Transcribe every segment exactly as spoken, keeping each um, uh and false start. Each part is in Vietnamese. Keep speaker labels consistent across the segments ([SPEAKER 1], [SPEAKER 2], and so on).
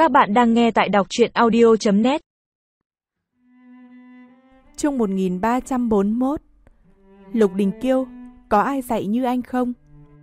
[SPEAKER 1] Các bạn đang nghe tại đọc truyện audio chấm net.
[SPEAKER 2] Chương một nghìn ba trăm bốn mươi mốt. Lục Đình Kiêu, có ai dạy như anh không?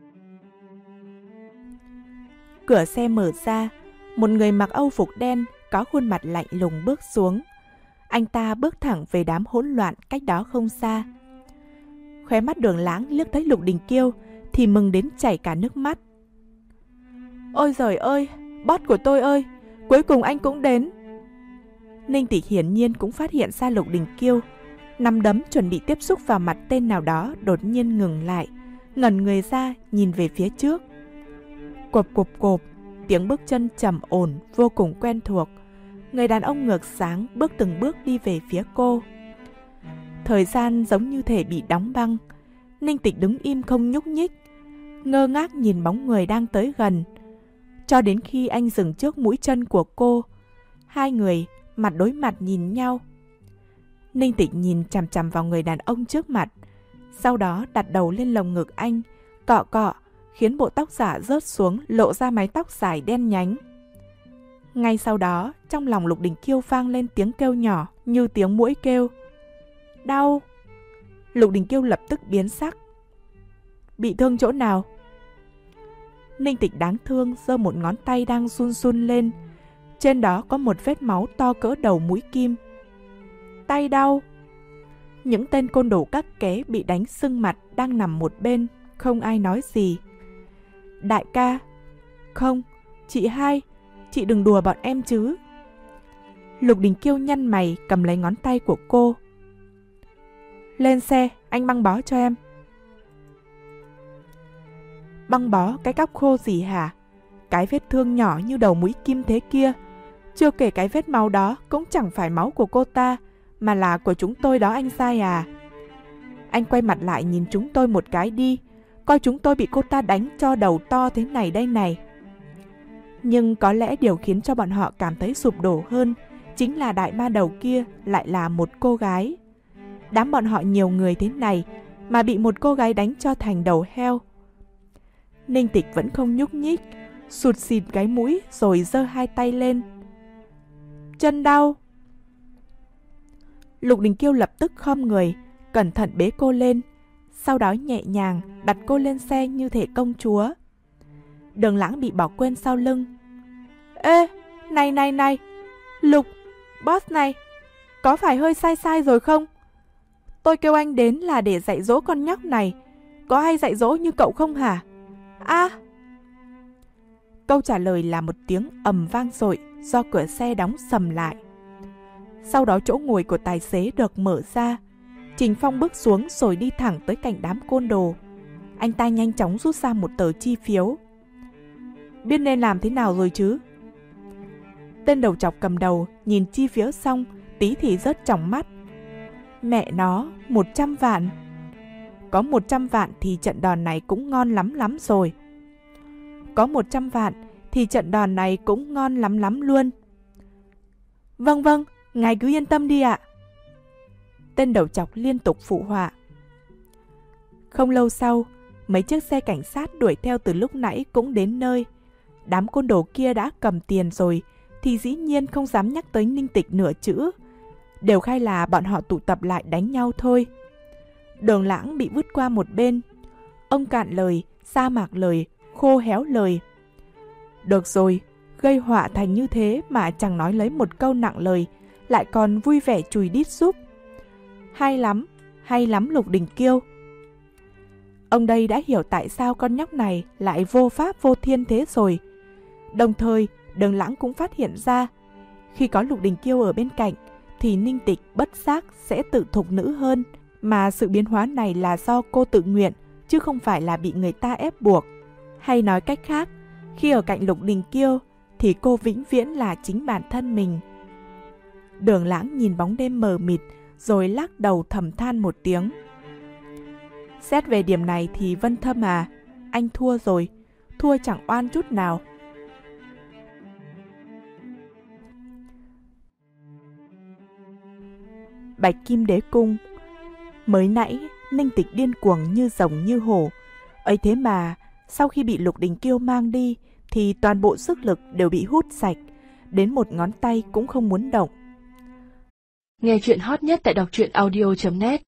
[SPEAKER 2] Cửa xe mở ra, một người mặc âu phục đen, có khuôn mặt lạnh lùng bước xuống. Anh ta bước thẳng về đám hỗn loạn cách đó không xa. Khóe mắt Đường Lãng liếc thấy Lục Đình Kiêu thì mừng đến chảy cả nước mắt. Ôi giời ơi, boss của tôi ơi, cuối cùng anh cũng đến. Ninh Tịch hiển nhiên cũng phát hiện ra Lục Đình Kiêu, nắm đấm chuẩn bị tiếp xúc vào mặt tên nào đó, đột nhiên ngừng lại, ngẩn người ra nhìn về phía trước. Cộp cộp cộp, tiếng bước chân trầm ổn vô cùng quen thuộc. Người đàn ông ngược sáng bước từng bước đi về phía cô. Thời gian giống như thể bị đóng băng. Ninh Tịch đứng im không nhúc nhích, ngơ ngác nhìn bóng người đang tới gần, cho đến khi anh dừng trước mũi chân của cô. Hai người mặt đối mặt nhìn nhau. Ninh Tịch nhìn chằm chằm vào người đàn ông trước mặt, sau đó đặt đầu lên lồng ngực anh, cọ cọ, khiến bộ tóc giả rớt xuống, lộ ra mái tóc dài đen nhánh. Ngay sau đó, trong lòng Lục Đình Kiêu vang lên tiếng kêu nhỏ như tiếng muỗi kêu. Đau! Lục Đình Kiêu lập tức biến sắc. Bị thương chỗ nào? Ninh Tịch đáng thương giơ một ngón tay đang run run lên. Trên đó có một vết máu to cỡ đầu mũi kim. Tay đau! Những tên côn đồ các ké bị đánh sưng mặt đang nằm một bên, không ai nói gì. Đại ca! Không, chị hai, chị đừng đùa bọn em chứ. Lục Đình Kiêu nhăn mày cầm lấy ngón tay của cô. Lên xe, anh băng bó cho em. Băng bó cái cóc khô gì hả? Cái vết thương nhỏ như đầu mũi kim thế kia. Chưa kể cái vết máu đó cũng chẳng phải máu của cô ta, mà là của chúng tôi đó anh sai à. Anh quay mặt lại nhìn chúng tôi một cái đi, coi chúng tôi bị cô ta đánh cho đầu to thế này đây này. Nhưng có lẽ điều khiến cho bọn họ cảm thấy sụp đổ hơn chính là đại ma đầu kia lại là một cô gái. Đám bọn họ nhiều người thế này mà bị một cô gái đánh cho thành đầu heo. Ninh Tịch vẫn không nhúc nhích, sụt xịt cái mũi rồi giơ hai tay lên. Chân đau! Lục Đình Kiêu lập tức khom người, cẩn thận bế cô lên, sau đó nhẹ nhàng đặt cô lên xe như thể công chúa. Đường Lãng bị bỏ quên sau lưng. Ê, này này này, Lục, boss này, có phải hơi sai sai rồi không? Tôi kêu anh đến là để dạy dỗ con nhóc này, có ai dạy dỗ như cậu không hả? À! Câu trả lời là một tiếng ầm vang dội do cửa xe đóng sầm lại. Sau đó chỗ ngồi của tài xế được mở ra. Trình Phong bước xuống rồi đi thẳng tới cạnh đám côn đồ. Anh ta nhanh chóng rút ra một tờ chi phiếu. Biết nên làm thế nào rồi chứ? Tên đầu chọc cầm đầu nhìn chi phiếu xong, tí thì rớt tròng mắt. Mẹ nó, một trăm vạn. Có một trăm vạn thì trận đòn này cũng ngon lắm lắm rồi. Có một trăm vạn thì trận đòn này cũng ngon lắm lắm luôn. Vâng vâng, ngài cứ yên tâm đi ạ. Tên đầu chọc liên tục phụ họa. Không lâu sau, mấy chiếc xe cảnh sát đuổi theo từ lúc nãy cũng đến nơi. Đám côn đồ kia đã cầm tiền rồi thì dĩ nhiên không dám nhắc tới Ninh Tịch nửa chữ, đều khai là bọn họ tụ tập lại đánh nhau thôi. Đường Lãng bị vứt qua một bên. Ông cạn lời, sa mạc lời, khô héo lời. Được rồi, gây họa thành như thế mà chẳng nói lấy một câu nặng lời, lại còn vui vẻ chùi đít giúp. Hay lắm, hay lắm Lục Đình Kiêu. Ông đây đã hiểu tại sao con nhóc này lại vô pháp vô thiên thế rồi. Đồng thời, Đường Lãng cũng phát hiện ra, khi có Lục Đình Kiêu ở bên cạnh, thì Ninh Tịch bất giác sẽ tự thục nữ hơn, mà sự biến hóa này là do cô tự nguyện, chứ không phải là bị người ta ép buộc. Hay nói cách khác, khi ở cạnh Lục Đình Kiêu, thì cô vĩnh viễn là chính bản thân mình. Đường Lãng nhìn bóng đêm mờ mịt, rồi lắc đầu thầm than một tiếng. Xét về điểm này thì Vân Thâm à, anh thua rồi, thua chẳng oan chút nào. Bạch Kim Đế Cung. Mới nãy, Ninh Tịch điên cuồng như rồng như hổ. Ấy thế mà, sau khi bị Lục Đình Kiêu mang đi, thì toàn bộ sức lực đều bị hút sạch. đến một ngón tay cũng không muốn động.
[SPEAKER 3] Nghe chuyện hot nhất tại đọc truyện audio chấm net.